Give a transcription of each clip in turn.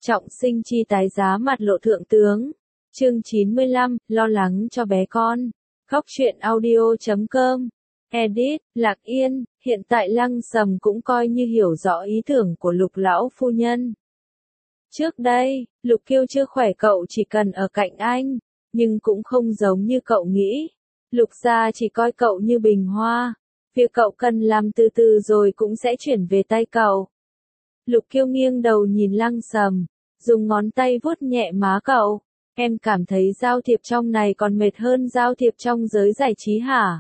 Trọng sinh chi tái giá mặt lộ thượng tướng. Chương 95, lo lắng cho bé con. Góc truyện audio.com. Edit, Lạc Yên, hiện tại Lăng Sầm cũng coi như hiểu rõ ý tưởng của Lục lão phu nhân. Trước đây, Lục Kiêu chưa khỏe cậu chỉ cần ở cạnh anh, nhưng cũng không giống như cậu nghĩ. Lục gia chỉ coi cậu như bình hoa. Việc cậu cần làm từ từ rồi cũng sẽ chuyển về tay cậu. Lục Kiêu nghiêng đầu nhìn Lăng Sầm, dùng ngón tay vuốt nhẹ má cậu. Em cảm thấy giao thiệp trong này còn mệt hơn giao thiệp trong giới giải trí hả?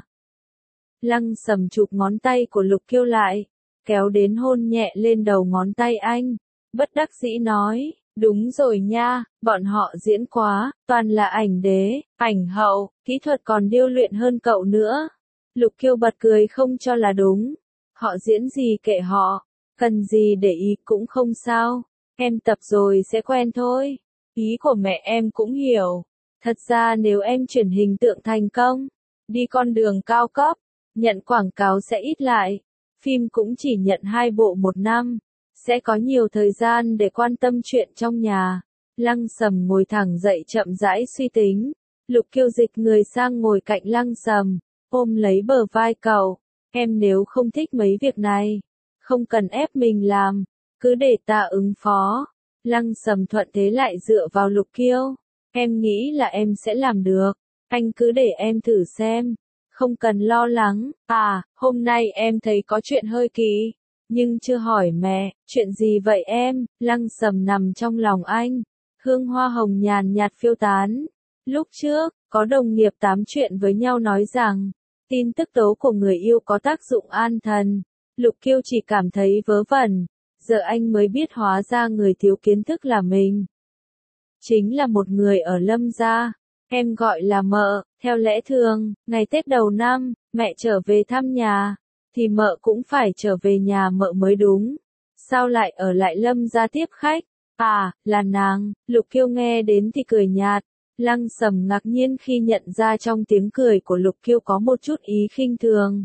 Lăng Sầm chụp ngón tay của Lục Kiêu lại, kéo đến hôn nhẹ lên đầu ngón tay anh. Bất đắc dĩ nói, đúng rồi nha, bọn họ diễn quá, toàn là ảnh đế, ảnh hậu, kỹ thuật còn điêu luyện hơn cậu nữa. Lục Kiêu bật cười không cho là đúng. Họ diễn gì kệ họ, cần gì để ý cũng không sao, em tập rồi sẽ quen thôi. Ý của mẹ em cũng hiểu. Thật ra nếu em chuyển hình tượng thành công, đi con đường cao cấp, nhận quảng cáo sẽ ít lại. Phim cũng chỉ nhận 2 bộ một năm, sẽ có nhiều thời gian để quan tâm chuyện trong nhà. Lăng Sầm ngồi thẳng dậy chậm rãi suy tính. Lục Kiêu dịch người sang ngồi cạnh Lăng Sầm, ôm lấy bờ vai cậu. Em nếu không thích mấy việc này, không cần ép mình làm, cứ để ta ứng phó. Lăng Sầm thuận thế lại dựa vào Lục Kiêu. Em nghĩ là em sẽ làm được, anh cứ để em thử xem, không cần lo lắng. À, hôm nay em thấy có chuyện hơi kỳ, nhưng chưa hỏi mẹ, chuyện gì vậy em? Lăng Sầm nằm trong lòng anh, hương hoa hồng nhàn nhạt phiêu tán. Lúc trước, có đồng nghiệp tám chuyện với nhau nói rằng, tin tức tố của người yêu có tác dụng an thần. Lục Kiêu chỉ cảm thấy vớ vẩn. Giờ anh mới biết hóa ra người thiếu kiến thức là mình. Chính là một người ở Lâm gia. Em gọi là mợ. Theo lẽ thường, ngày Tết đầu năm, mẹ trở về thăm nhà, thì mợ cũng phải trở về nhà mợ mới đúng. Sao lại ở lại Lâm gia tiếp khách? À, là nàng. Lục Kiêu nghe đến thì cười nhạt. Lăng Sầm ngạc nhiên khi nhận ra trong tiếng cười của Lục Kiêu có một chút ý khinh thường.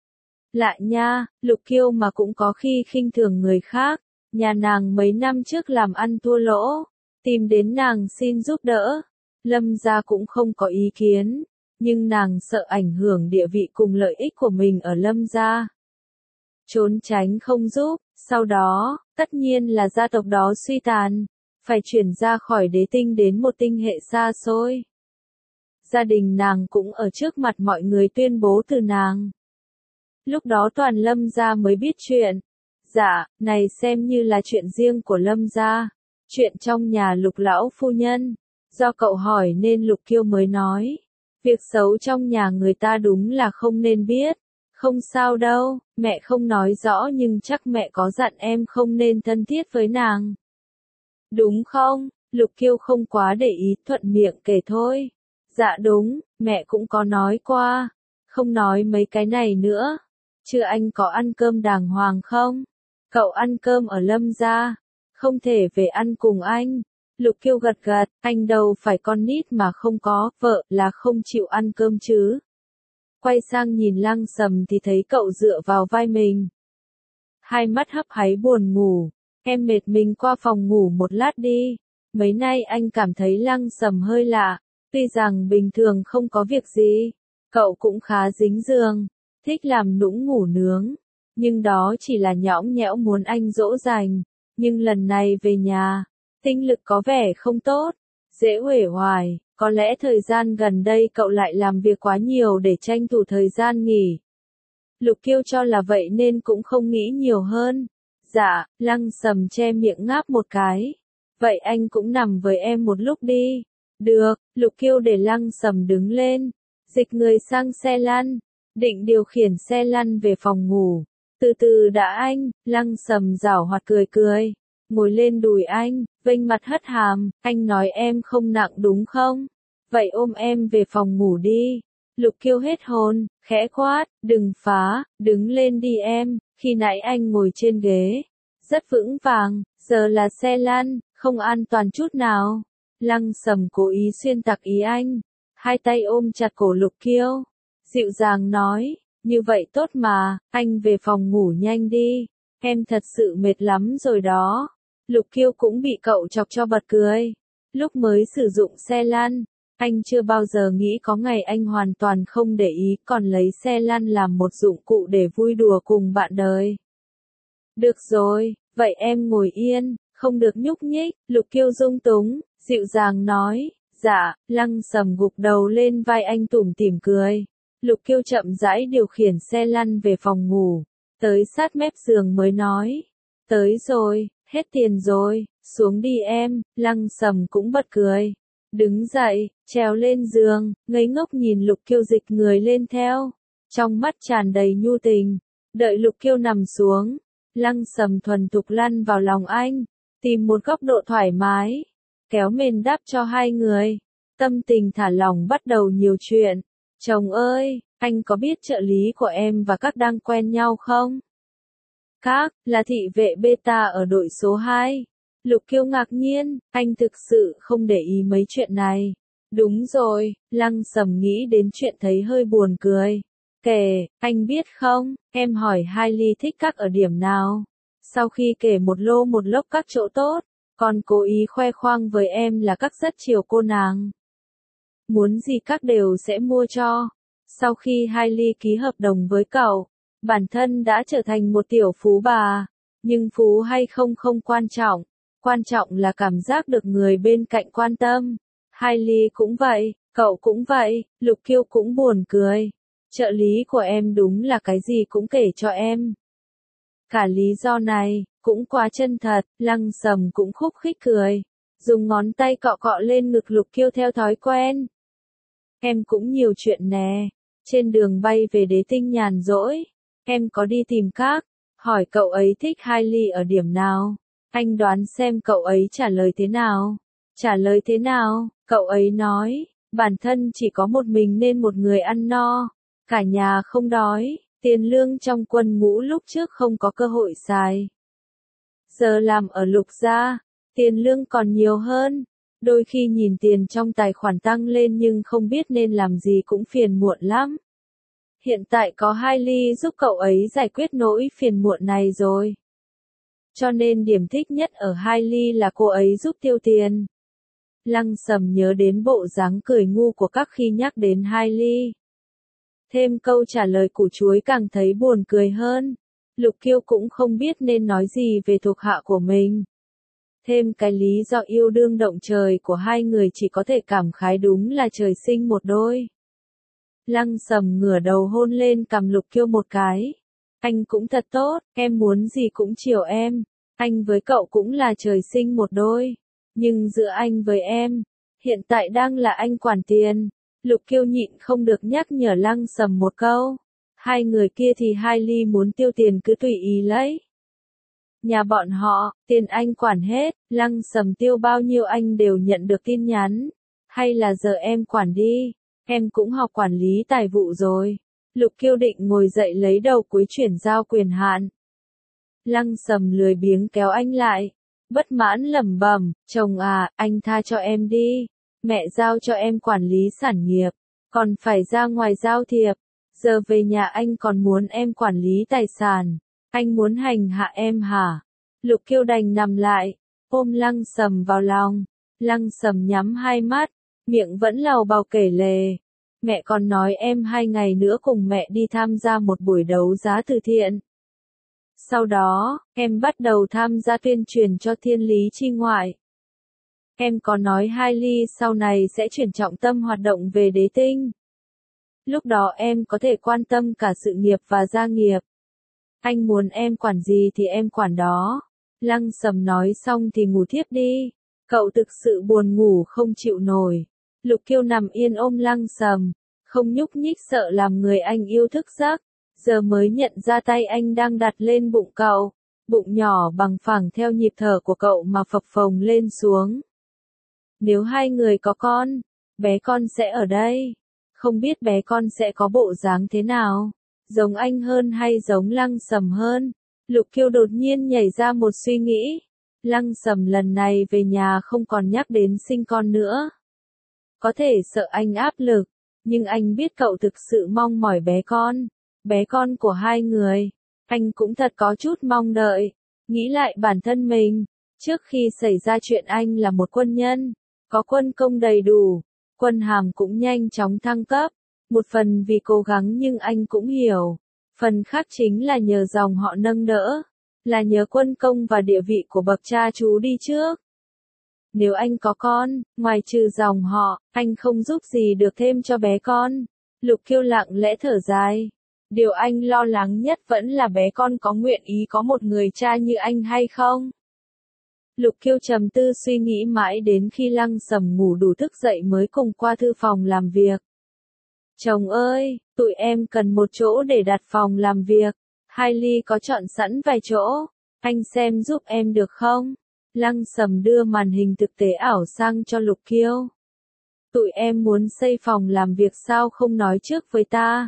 Lạ nha, Lục Kiêu mà cũng có khi khinh thường người khác. Nhà nàng mấy năm trước làm ăn thua lỗ, tìm đến nàng xin giúp đỡ. Lâm gia cũng không có ý kiến, nhưng nàng sợ ảnh hưởng địa vị cùng lợi ích của mình ở Lâm gia. Trốn tránh không giúp, sau đó, tất nhiên là gia tộc đó suy tàn, phải chuyển ra khỏi đế tinh đến một tinh hệ xa xôi. Gia đình nàng cũng ở trước mặt mọi người tuyên bố từ nàng. Lúc đó toàn Lâm gia mới biết chuyện. Dạ, này xem như là chuyện riêng của Lâm gia. Chuyện trong nhà Lục lão phu nhân. Do cậu hỏi nên Lục Kiêu mới nói. Việc xấu trong nhà người ta đúng là không nên biết. Không sao đâu, mẹ không nói rõ nhưng chắc mẹ có dặn em không nên thân thiết với nàng. Đúng không? Lục Kiêu không quá để ý, thuận miệng kể thôi. Dạ đúng, mẹ cũng có nói qua. Không nói mấy cái này nữa. Chưa anh có ăn cơm đàng hoàng không? Cậu ăn cơm ở Lâm gia, không thể về ăn cùng anh. Lục Kiêu gật gật, anh đâu phải con nít mà không có vợ là không chịu ăn cơm chứ. Quay sang nhìn Lăng Sầm thì thấy cậu dựa vào vai mình. Hai mắt hấp háy buồn ngủ, em mệt mình qua phòng ngủ một lát đi. Mấy nay anh cảm thấy Lăng Sầm hơi lạ, tuy rằng bình thường không có việc gì, cậu cũng khá dính giường. Thích làm nũng ngủ nướng, nhưng đó chỉ là nhõng nhẽo muốn anh dỗ dành, nhưng lần này về nhà, tinh lực có vẻ không tốt, dễ uể oải, có lẽ thời gian gần đây cậu lại làm việc quá nhiều để tranh thủ thời gian nghỉ. Lục Kiêu cho là vậy nên cũng không nghĩ nhiều hơn. Dạ, Lăng Sầm che miệng ngáp một cái. Vậy anh cũng nằm với em một lúc đi. Được, Lục Kiêu để Lăng Sầm đứng lên, dịch người sang xe lăn. Định điều khiển xe lăn về phòng ngủ. Từ từ đã anh, Lăng Sầm giảo hoạt cười cười. Ngồi lên đùi anh, vênh mặt hất hàm, anh nói em không nặng đúng không? Vậy ôm em về phòng ngủ đi. Lục Kiêu hết hồn, khẽ quát, đừng phá, đứng lên đi em. Khi nãy anh ngồi trên ghế, rất vững vàng, giờ là xe lăn, không an toàn chút nào. Lăng Sầm cố ý xuyên tạc ý anh, hai tay ôm chặt cổ Lục Kiêu. Dịu dàng nói, như vậy tốt mà, anh về phòng ngủ nhanh đi, em thật sự mệt lắm rồi đó. Lục Kiêu cũng bị cậu chọc cho bật cười. Lúc mới sử dụng xe lăn, anh chưa bao giờ nghĩ có ngày anh hoàn toàn không để ý còn lấy xe lăn làm một dụng cụ để vui đùa cùng bạn đời. Được rồi, vậy em ngồi yên, không được nhúc nhích, Lục Kiêu dung túng, dịu dàng nói. Dạ, Lăng Sầm gục đầu lên vai anh tủm tỉm cười. Lục Kiêu chậm rãi điều khiển xe lăn về phòng ngủ, tới sát mép giường mới nói. Tới rồi, hết tiền rồi, xuống đi em, Lăng Sầm cũng bật cười. Đứng dậy, trèo lên giường, ngây ngốc nhìn Lục Kiêu dịch người lên theo. Trong mắt tràn đầy nhu tình, đợi Lục Kiêu nằm xuống, Lăng Sầm thuần thục lăn vào lòng anh, tìm một góc độ thoải mái, kéo mền đắp cho hai người. Tâm tình thả lỏng bắt đầu nhiều chuyện. Chồng ơi, anh có biết trợ lý của em và các đang quen nhau không? Các, là thị vệ beta ở đội số 2. Lục Kiêu ngạc nhiên, anh thực sự không để ý mấy chuyện này. Đúng rồi, Lăng Sầm nghĩ đến chuyện thấy hơi buồn cười. Kể, anh biết không, em hỏi Hailey thích các ở điểm nào? Sau khi kể một lô một lốc các chỗ tốt, còn cố ý khoe khoang với em là các rất chiều cô nàng. Muốn gì các đều sẽ mua cho. Sau khi Hailey ký hợp đồng với cậu, bản thân đã trở thành một tiểu phú bà. Nhưng phú hay không không quan trọng là cảm giác được người bên cạnh quan tâm. Hailey cũng vậy, cậu cũng vậy, Lục Kiêu cũng buồn cười. Trợ lý của em đúng là cái gì cũng kể cho em. Cả lý do này, cũng quá chân thật, Lăng Sầm cũng khúc khích cười. Dùng ngón tay cọ cọ lên ngực Lục Kiêu theo thói quen. Em cũng nhiều chuyện nè. Trên đường bay về Đế Tinh nhàn rỗi, em có đi tìm các, hỏi cậu ấy thích Hailey ở điểm nào. Anh đoán xem cậu ấy trả lời thế nào. Trả lời thế nào? Cậu ấy nói, bản thân chỉ có một mình nên một người ăn no, cả nhà không đói, tiền lương trong quân ngũ lúc trước không có cơ hội xài. Giờ làm ở Lục gia, tiền lương còn nhiều hơn. Đôi khi nhìn tiền trong tài khoản tăng lên nhưng không biết nên làm gì cũng phiền muộn lắm. Hiện tại có Hailey giúp cậu ấy giải quyết nỗi phiền muộn này rồi. Cho nên điểm thích nhất ở Hailey là cô ấy giúp tiêu tiền. Lăng Sầm nhớ đến bộ dáng cười ngu của các khi nhắc đến Hailey. Thêm câu trả lời củ chuối càng thấy buồn cười hơn. Lục Kiêu cũng không biết nên nói gì về thuộc hạ của mình. Thêm cái lý do yêu đương động trời của hai người chỉ có thể cảm khái đúng là trời sinh một đôi. Lăng Sầm ngửa đầu hôn lên cằm Lục Kiêu một cái. Anh cũng thật tốt, em muốn gì cũng chiều em. Anh với cậu cũng là trời sinh một đôi. Nhưng giữa anh với em, hiện tại đang là anh quản tiền. Lục Kiêu nhịn không được nhắc nhở Lăng Sầm một câu. Hai người kia thì Hailey muốn tiêu tiền cứ tùy ý lấy. Nhà bọn họ, tiền anh quản hết, Lăng Sầm tiêu bao nhiêu anh đều nhận được tin nhắn. Hay là giờ em quản đi, em cũng học quản lý tài vụ rồi. Lục Kiêu định ngồi dậy lấy đầu cuối chuyển giao quyền hạn. Lăng Sầm lười biếng kéo anh lại, bất mãn lẩm bẩm, chồng à, anh tha cho em đi. Mẹ giao cho em quản lý sản nghiệp, còn phải ra ngoài giao thiệp. Giờ về nhà anh còn muốn em quản lý tài sản. Anh muốn hành hạ em hả? Lục Kiêu đành nằm lại, ôm Lăng Sầm vào lòng. Lăng Sầm nhắm hai mắt, miệng vẫn lầu bầu kể lể. Mẹ còn nói em 2 ngày nữa cùng mẹ đi tham gia một buổi đấu giá từ thiện. Sau đó, em bắt đầu tham gia tuyên truyền cho Thiên Lý Chi Ngoại. Em có nói Hailey sau này sẽ chuyển trọng tâm hoạt động về Đế Tinh. Lúc đó em có thể quan tâm cả sự nghiệp và gia nghiệp. Anh muốn em quản gì thì em quản đó. Lăng Sầm nói xong thì ngủ thiếp đi. Cậu thực sự buồn ngủ không chịu nổi. Lục Kiêu nằm yên ôm Lăng Sầm, không nhúc nhích sợ làm người anh yêu thức giấc. Giờ mới nhận ra tay anh đang đặt lên bụng cậu. Bụng nhỏ bằng phẳng theo nhịp thở của cậu mà phập phồng lên xuống. Nếu hai người có con, bé con sẽ ở đây. Không biết bé con sẽ có bộ dáng thế nào? Giống anh hơn hay giống Lăng Sầm hơn? Lục Kiêu đột nhiên nhảy ra một suy nghĩ. Lăng Sầm lần này về nhà không còn nhắc đến sinh con nữa. Có thể sợ anh áp lực, nhưng anh biết cậu thực sự mong mỏi bé con của hai người. Anh cũng thật có chút mong đợi. Nghĩ lại bản thân mình, Trước khi xảy ra chuyện anh là một quân nhân, có quân công đầy đủ, quân hàm cũng nhanh chóng thăng cấp, một phần vì cố gắng nhưng anh cũng hiểu, phần khác chính là nhờ dòng họ nâng đỡ, là nhờ quân công và địa vị của bậc cha chú đi trước. Nếu anh có con, ngoài trừ dòng họ, anh không giúp gì được thêm cho bé con. Lục Kiêu lặng lẽ thở dài. Điều anh lo lắng nhất vẫn là bé con có nguyện ý có một người cha như anh hay không. Lục Kiêu trầm tư suy nghĩ mãi đến khi Lăng Sầm ngủ đủ thức dậy mới cùng qua thư phòng làm việc. Chồng ơi, tụi em cần một chỗ để đặt phòng làm việc. Hailey có chọn sẵn vài chỗ. Anh xem giúp em được không? Lăng Sầm đưa màn hình thực tế ảo sang cho Lục Kiêu. Tụi em muốn xây phòng làm việc sao không nói trước với ta?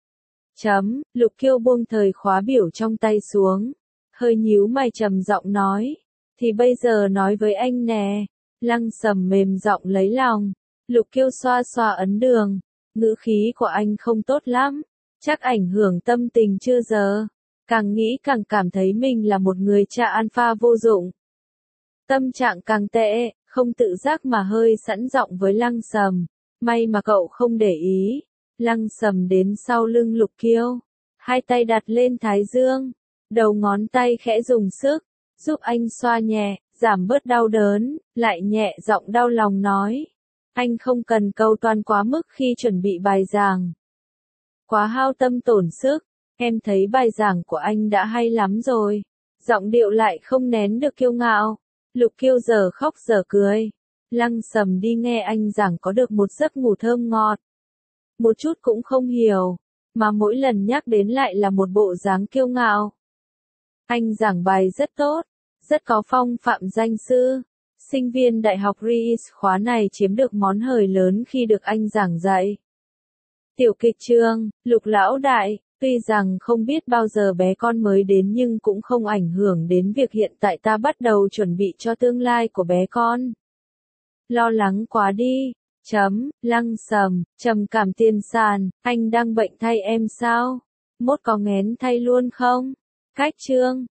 Lục Kiêu buông thời khóa biểu trong tay xuống. Hơi nhíu mày trầm giọng nói. Thì bây giờ nói với anh nè. Lăng Sầm mềm giọng lấy lòng. Lục Kiêu xoa xoa ấn đường. Ngữ khí của anh không tốt lắm. Chắc ảnh hưởng tâm tình chưa giờ. Càng nghĩ càng cảm thấy mình là một người cha alpha vô dụng. Tâm trạng càng tệ, không tự giác mà hơi sẵn giọng với Lăng Sầm. May mà cậu không để ý. Lăng Sầm đến sau lưng Lục Kiêu. Hai tay đặt lên thái dương. Đầu ngón tay khẽ dùng sức. Giúp anh xoa nhẹ, giảm bớt đau đớn. Lại nhẹ giọng đau lòng nói. Anh không cần cầu toàn quá mức khi chuẩn bị bài giảng. Quá hao tâm tổn sức. Em thấy bài giảng của anh đã hay lắm rồi. Giọng điệu lại không nén được kiêu ngạo. Lục Kiêu giờ khóc giờ cười. Lăng Sầm đi nghe anh giảng có được một giấc ngủ thơm ngọt. Một chút cũng không hiểu, mà mỗi lần nhắc đến lại là một bộ dáng kiêu ngạo. Anh giảng bài rất tốt, rất có phong phạm danh sư. Sinh viên đại học Rees khóa này chiếm được món hời lớn khi được anh giảng dạy. Tiểu kịch trường, Lục lão đại, tuy rằng không biết bao giờ bé con mới đến nhưng cũng không ảnh hưởng đến việc hiện tại ta bắt đầu chuẩn bị cho tương lai của bé con. Lo lắng quá đi. Lăng Sầm, trầm cảm tiền sàn, anh đang bệnh thay em sao? Mốt có nghén thay luôn không? Cách chương.